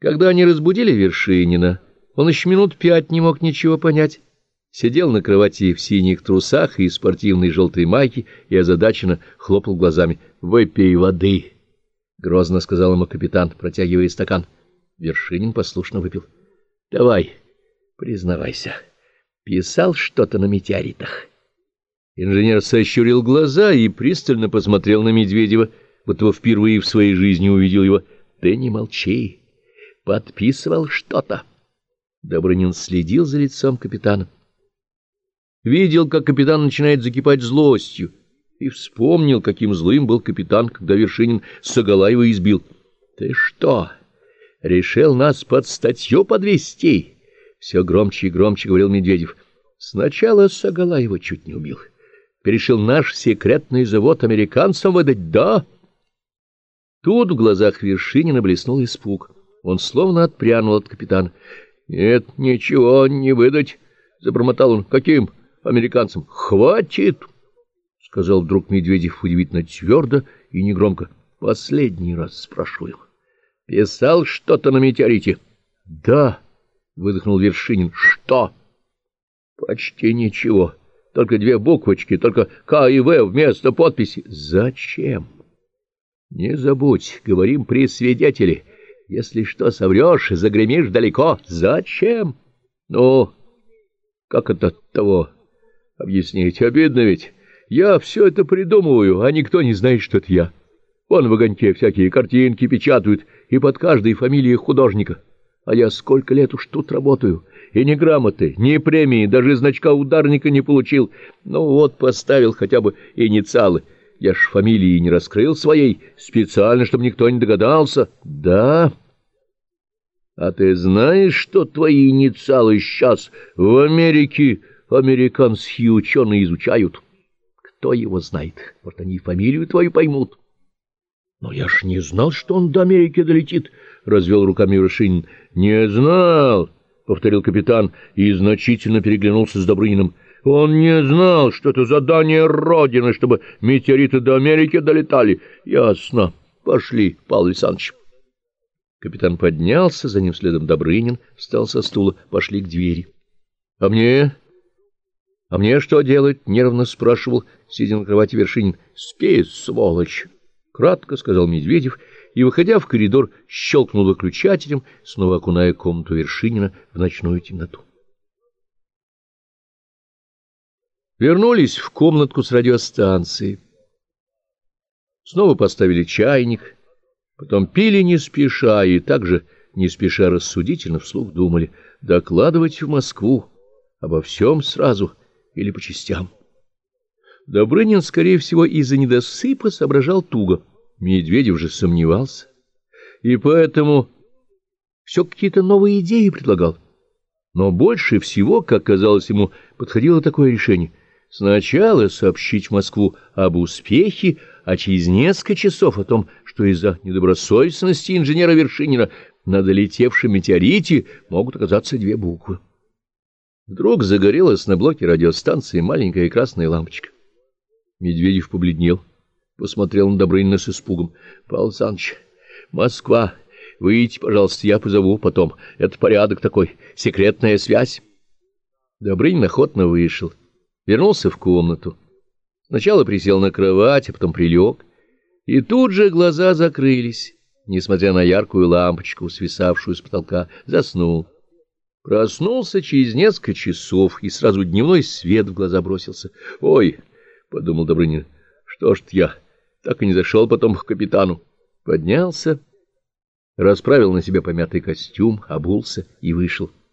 Когда они разбудили Вершинина, он еще минут 5 не мог ничего понять. Сидел на кровати в синих трусах и спортивной желтой майке и озадаченно хлопал глазами. «Выпей воды», — грозно сказал ему капитан, протягивая стакан. Вершинин послушно выпил. «Давай, признавайся, писал что-то на метеоритах?» Инженер сощурил глаза и пристально посмотрел на Медведева, будто впервые в своей жизни увидел его. «Ты не молчи, подписывал что-то». Добрынин следил за лицом капитана. Видел, как капитан начинает закипать злостью, и вспомнил, каким злым был капитан, когда Вершинин Сагалаева избил. «Ты что, решил нас под статью подвести?» Все громче и громче говорил Медведев. «Сначала Сагалаева чуть не убил. Перешил наш секретный завод американцам выдать, да?» Тут в глазах Вершинина блеснул испуг. Он словно отпрянул от капитана. «Нет, ничего не выдать», — забормотал он. «Каким американцам? Хватит!» — сказал вдруг Медведев удивительно твердо и негромко. «Последний раз спрашиваю. Писал что-то на метеорите?» «Да», — выдохнул Вершинин. «Что?» «Почти ничего. Только 2 буквочки, только К и В вместо подписи». «Зачем?» «Не забудь, говорим при свидетеле. Если что соврешь, загремишь далеко. Зачем?» «Ну, как это того объяснить? Обидно ведь. Я все это придумываю, а никто не знает, что это я. Вон в огоньке всякие картинки печатают, и под каждой фамилией художника. А я сколько лет уж тут работаю, и ни грамоты, ни премии, даже значка ударника не получил. Ну вот, поставил хотя бы инициалы. Я ж фамилии не раскрыл своей, специально, чтобы никто не догадался. Да? А ты знаешь, что твои инициалы сейчас в Америке американские ученые изучают? Кто его знает? Может, они и фамилию твою поймут. Но я ж не знал, что он до Америки долетит, — развел руками Вершинин. Не знал, — повторил капитан и значительно переглянулся с Добрыниным. Он не знал, что это задание Родины, чтобы метеориты до Америки долетали. Ясно. Пошли, Павел Александрович. Капитан поднялся, за ним следом Добрынин, встал со стула, пошли к двери. — А мне что делать? — нервно спрашивал, сидя на кровати Вершинин. — Спи, сволочь! — кратко сказал Медведев и, выходя в коридор, щелкнул выключателем, снова окуная комнату Вершинина в ночную темноту. Вернулись в комнатку с радиостанцией. Снова поставили чайник, потом пили не спеша и также не спеша рассудительно вслух думали, докладывать в Москву обо всем сразу или по частям. Добрынин, скорее всего, из-за недосыпа соображал туго. Медведев же сомневался, и поэтому все какие-то новые идеи предлагал. Но больше всего, как казалось ему, подходило такое решение — сначала сообщить в Москву об успехе, а через несколько часов о том, что из-за недобросовестности инженера Вершинина на долетевшем метеорите могут оказаться 2 буквы. Вдруг загорелась на блоке радиостанции маленькая красная лампочка. Медведев побледнел, посмотрел на Добрынина с испугом. — Павел Александрович, Москва, выйдите, пожалуйста, я позову потом. Это порядок такой, секретная связь. Добрынин охотно вышел. Вернулся в комнату. Сначала присел на кровать, а потом прилег. И тут же глаза закрылись, несмотря на яркую лампочку, свисавшую с потолка. Заснул. Проснулся через несколько часов, и сразу дневной свет в глаза бросился. «Ой!» — подумал Добрынин. «Что ж я так и не зашел потом к капитану?» Поднялся, расправил на себе помятый костюм, обулся и вышел.